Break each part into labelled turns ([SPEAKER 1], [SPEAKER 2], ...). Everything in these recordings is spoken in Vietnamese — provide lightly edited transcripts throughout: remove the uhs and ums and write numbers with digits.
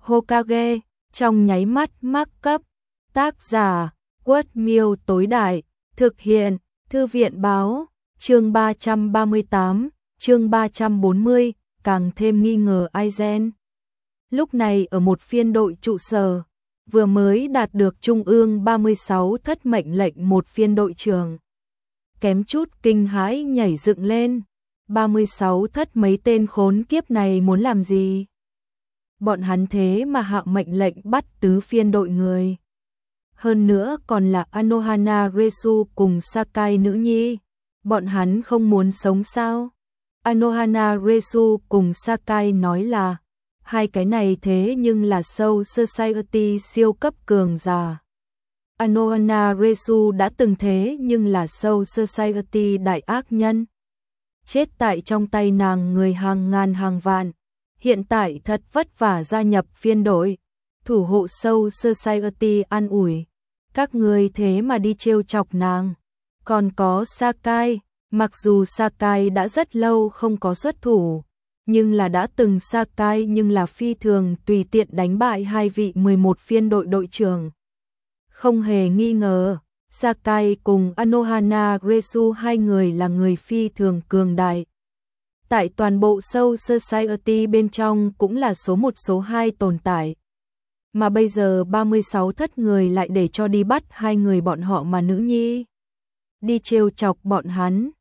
[SPEAKER 1] Hokage, trong nháy mắt mắc cấp. Tác giả, Quất Miêu tối đại, thực hiện, Thư viện báo, chương 338, chương 340, càng thêm nghi ngờ Aizen. Lúc này ở một phiên đội trụ sở, vừa mới đạt được Trung ương 36 thất mệnh lệnh một phiên đội trưởng. Kém chút kinh hãi nhảy dựng lên, 36 thất mấy tên khốn kiếp này muốn làm gì? Bọn hắn thế mà hạ mệnh lệnh bắt tứ phiên đội người. Hơn nữa còn là Anohana Resu cùng Sakai nữ nhi. Bọn hắn không muốn sống sao? Anohana Resu cùng Sakai nói là hai cái này thế nhưng là Soul Society siêu cấp cường giả. Anohana Resu đã từng thế nhưng là Soul Society đại ác nhân. Chết tại trong tay nàng người hàng ngàn hàng vạn. Hiện tại thật vất vả gia nhập phiên đội. Thủ hộ Soul Society an ủi. Các người thế mà đi trêu chọc nàng. Còn có Sakai. Mặc dù Sakai đã rất lâu không có xuất thủ. Nhưng là đã từng Sakai nhưng là phi thường tùy tiện đánh bại hai vị 11 phiên đội đội trưởng. Không hề nghi ngờ, Sakai cùng Anohana Resu hai người là người phi thường cường đại. Tại toàn bộ Soul Society bên trong cũng là số 1 số 2 tồn tại. Mà bây giờ 36 thất người lại để cho đi bắt hai người bọn họ mà nữ nhi. Đi trêu chọc bọn hắn.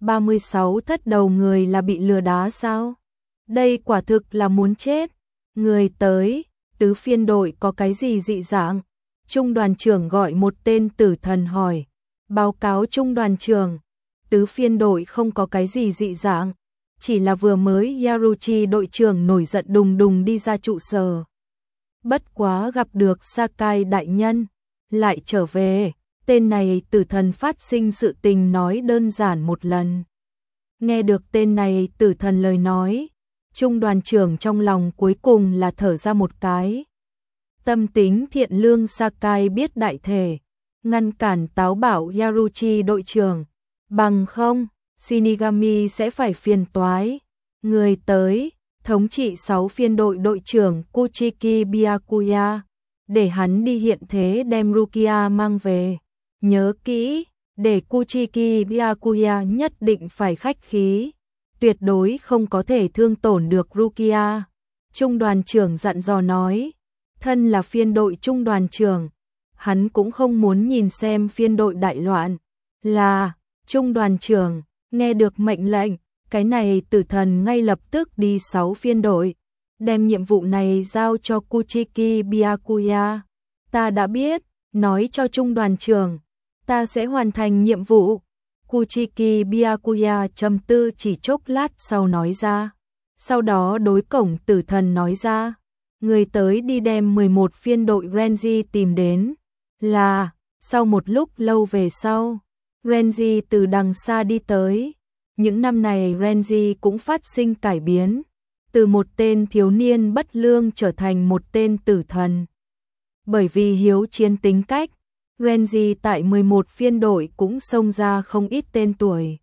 [SPEAKER 1] 36 thất đầu người là bị lừa đá sao? Đây quả thực là muốn chết. Người tới, tứ phiên đội có cái gì dị dạng? Trung đoàn trưởng gọi một tên tử thần hỏi. Báo cáo trung đoàn trưởng, tứ phiên đội không có cái gì dị dạng. Chỉ là vừa mới Yaruchi đội trưởng nổi giận đùng đùng đi ra trụ sở. Bất quá gặp được Sakai đại nhân, lại trở về. Tên này tử thần phát sinh sự tình nói đơn giản một lần. Nghe được tên này tử thần lời nói, trung đoàn trưởng trong lòng cuối cùng là thở ra một cái. Tâm tính thiện lương Sakai biết đại thể, ngăn cản táo bạo Yaruchi đội trưởng. Bằng không, Shinigami sẽ phải phiền toái. Người tới, thống trị 6 phiên đội đội trưởng Kuchiki Byakuya, để hắn đi hiện thế đem Rukia mang về. Nhớ kỹ, để Kuchiki Byakuya nhất định phải khách khí, tuyệt đối không có thể thương tổn được Rukia. Trung đoàn trưởng dặn dò nói, thân là phiên đội trung đoàn trưởng, hắn cũng không muốn nhìn xem phiên đội đại loạn. Là, trung đoàn trưởng, nghe được mệnh lệnh, cái này tử thần ngay lập tức đi 6 phiên đội, đem nhiệm vụ này giao cho Kuchiki Byakuya. Ta đã biết, nói cho trung đoàn trưởng, ta sẽ hoàn thành nhiệm vụ. Kuchiki Byakuya trầm tư chỉ chốc lát sau nói ra. Sau đó đối cổng tử thần nói ra, người tới đi đem 11 phiên đội Renji tìm đến. Là, sau một lúc lâu về sau, Renji từ đằng xa đi tới. Những năm này Renji cũng phát sinh cải biến, từ một tên thiếu niên bất lương trở thành một tên tử thần. Bởi vì hiếu chiến tính cách, Renji tại 11 phiên đội cũng xông ra không ít tên tuổi.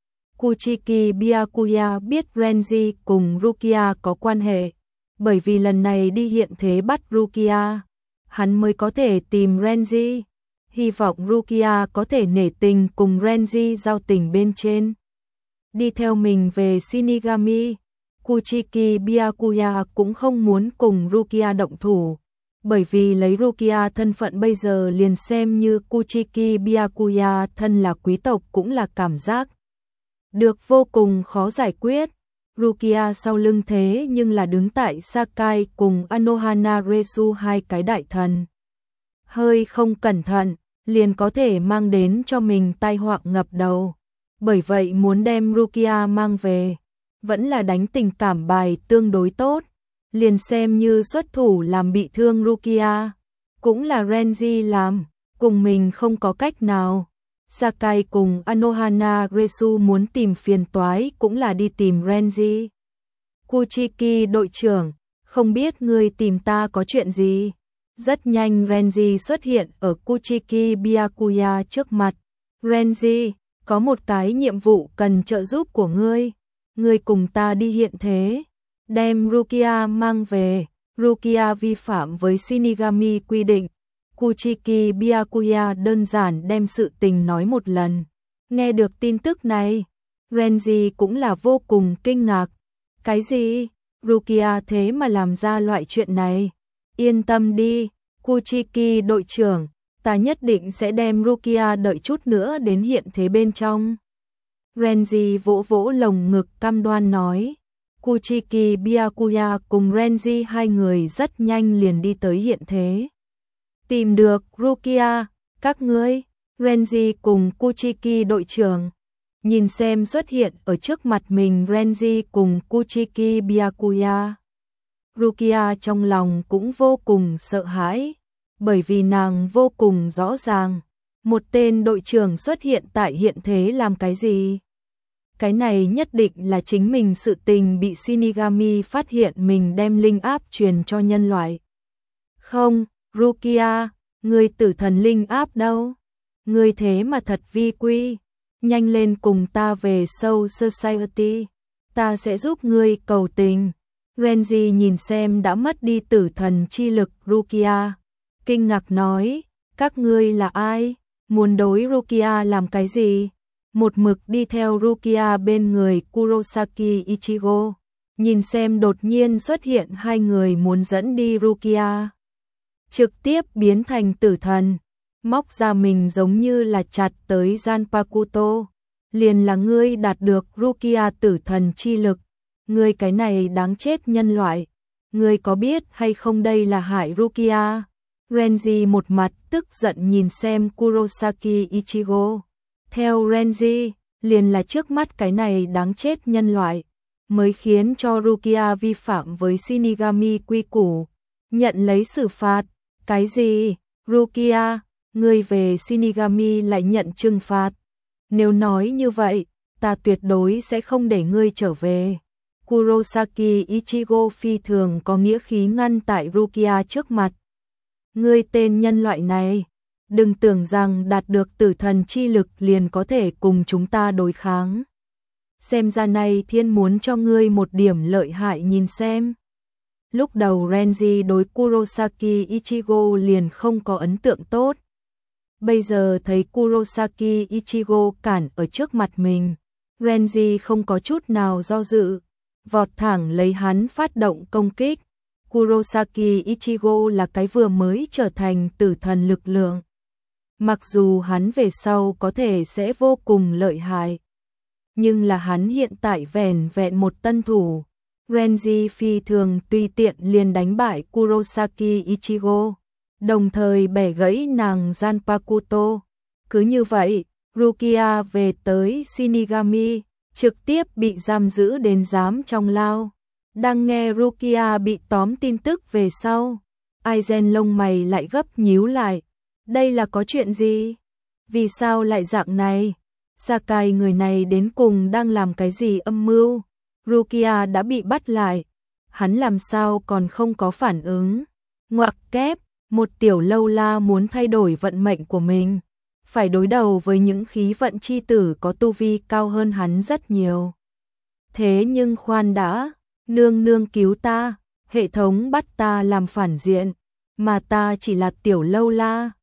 [SPEAKER 1] Kuchiki Byakuya biết Renji cùng Rukia có quan hệ, bởi vì lần này đi hiện thế bắt Rukia, hắn mới có thể tìm Renji. Hy vọng Rukia có thể nể tình cùng Renji giao tình bên trên. Đi theo mình về Shinigami, Kuchiki Byakuya cũng không muốn cùng Rukia động thủ. Bởi vì lấy Rukia thân phận bây giờ liền xem như Kuchiki Byakuya thân là quý tộc cũng là cảm giác được vô cùng khó giải quyết. Rukia sau lưng thế nhưng là đứng tại Sakai cùng Anohana Resu hai cái đại thần. Hơi không cẩn thận, liền có thể mang đến cho mình tai họa ngập đầu. Bởi vậy muốn đem Rukia mang về, vẫn là đánh tình cảm bài tương đối tốt. Liền xem như xuất thủ làm bị thương Rukia, cũng là Renji làm, cùng mình không có cách nào. Sakai cùng Anohana Resu muốn tìm phiền toái cũng là đi tìm Renji. Kuchiki đội trưởng, không biết người tìm ta có chuyện gì? Rất nhanh Renji xuất hiện ở Kuchiki Byakuya trước mặt. Renji, có một cái nhiệm vụ cần trợ giúp của ngươi. Ngươi cùng ta đi hiện thế, đem Rukia mang về. Rukia vi phạm với Shinigami quy định. Kuchiki Byakuya đơn giản đem sự tình nói một lần. Nghe được tin tức này, Renji cũng là vô cùng kinh ngạc. Cái gì? Rukia thế mà làm ra loại chuyện này? Yên tâm đi, Kuchiki đội trưởng, ta nhất định sẽ đem Rukia đợi chút nữa đến hiện thế bên trong. Renji vỗ vỗ lồng ngực cam đoan nói. Kuchiki Byakuya cùng Renji hai người rất nhanh liền đi tới hiện thế. Tìm được Rukia, các ngươi, Renji cùng Kuchiki đội trưởng. Nhìn xem xuất hiện ở trước mặt mình Renji cùng Kuchiki Byakuya. Rukia trong lòng cũng vô cùng sợ hãi, bởi vì nàng vô cùng rõ ràng, một tên đội trưởng xuất hiện tại hiện thế làm cái gì? Cái này nhất định là chính mình sự tình bị Shinigami phát hiện mình đem linh áp truyền cho nhân loại. Không, Rukia, người tử thần linh áp đâu? Người thế mà thật vi quy. Nhanh lên cùng ta về Soul Society, ta sẽ giúp ngươi cầu tình. Renji nhìn xem đã mất đi tử thần chi lực Rukia, kinh ngạc nói, các ngươi là ai? Muốn đối Rukia làm cái gì? Một mực đi theo Rukia bên người Kurosaki Ichigo, nhìn xem đột nhiên xuất hiện hai người muốn dẫn đi Rukia. Trực tiếp biến thành tử thần, móc ra mình giống như là chặt tới Zanpakuto. Liền là ngươi đạt được Rukia tử thần chi lực, ngươi cái này đáng chết nhân loại. Ngươi có biết hay không đây là hại Rukia? Renji một mặt tức giận nhìn xem Kurosaki Ichigo. Theo Renji, liền là trước mắt cái này đáng chết nhân loại, mới khiến cho Rukia vi phạm với Shinigami quy củ, nhận lấy xử phạt. Cái gì? Rukia, ngươi về Shinigami lại nhận trừng phạt. Nếu nói như vậy, ta tuyệt đối sẽ không để ngươi trở về. Kurosaki Ichigo phi thường có nghĩa khí ngăn tại Rukia trước mặt. Ngươi tên nhân loại này, đừng tưởng rằng đạt được tử thần chi lực liền có thể cùng chúng ta đối kháng. Xem ra này thiên muốn cho ngươi một điểm lợi hại nhìn xem. Lúc đầu Renji đối Kurosaki Ichigo liền không có ấn tượng tốt. Bây giờ thấy Kurosaki Ichigo cản ở trước mặt mình, Renji không có chút nào do dự, vọt thẳng lấy hắn phát động công kích. Kurosaki Ichigo là cái vừa mới trở thành tử thần lực lượng. Mặc dù hắn về sau có thể sẽ vô cùng lợi hại, nhưng là hắn hiện tại vẻn vẹn một tân thủ. Renji phi thường tùy tiện liền đánh bại Kurosaki Ichigo, đồng thời bẻ gãy nàng Zanpakuto. Cứ như vậy, Rukia về tới Shinigami, trực tiếp bị giam giữ đến giám trong lao. Đang nghe Rukia bị tóm tin tức về sau, Aizen lông mày lại gấp nhíu lại. Đây là có chuyện gì? Vì sao lại dạng này? Sakai người này đến cùng đang làm cái gì âm mưu? Rukia đã bị bắt lại, hắn làm sao còn không có phản ứng? Ngoặc kép, một tiểu lâu la muốn thay đổi vận mệnh của mình, phải đối đầu với những khí vận chi tử có tu vi cao hơn hắn rất nhiều. Thế nhưng khoan đã, nương nương cứu ta, hệ thống bắt ta làm phản diện, mà ta chỉ là tiểu lâu la.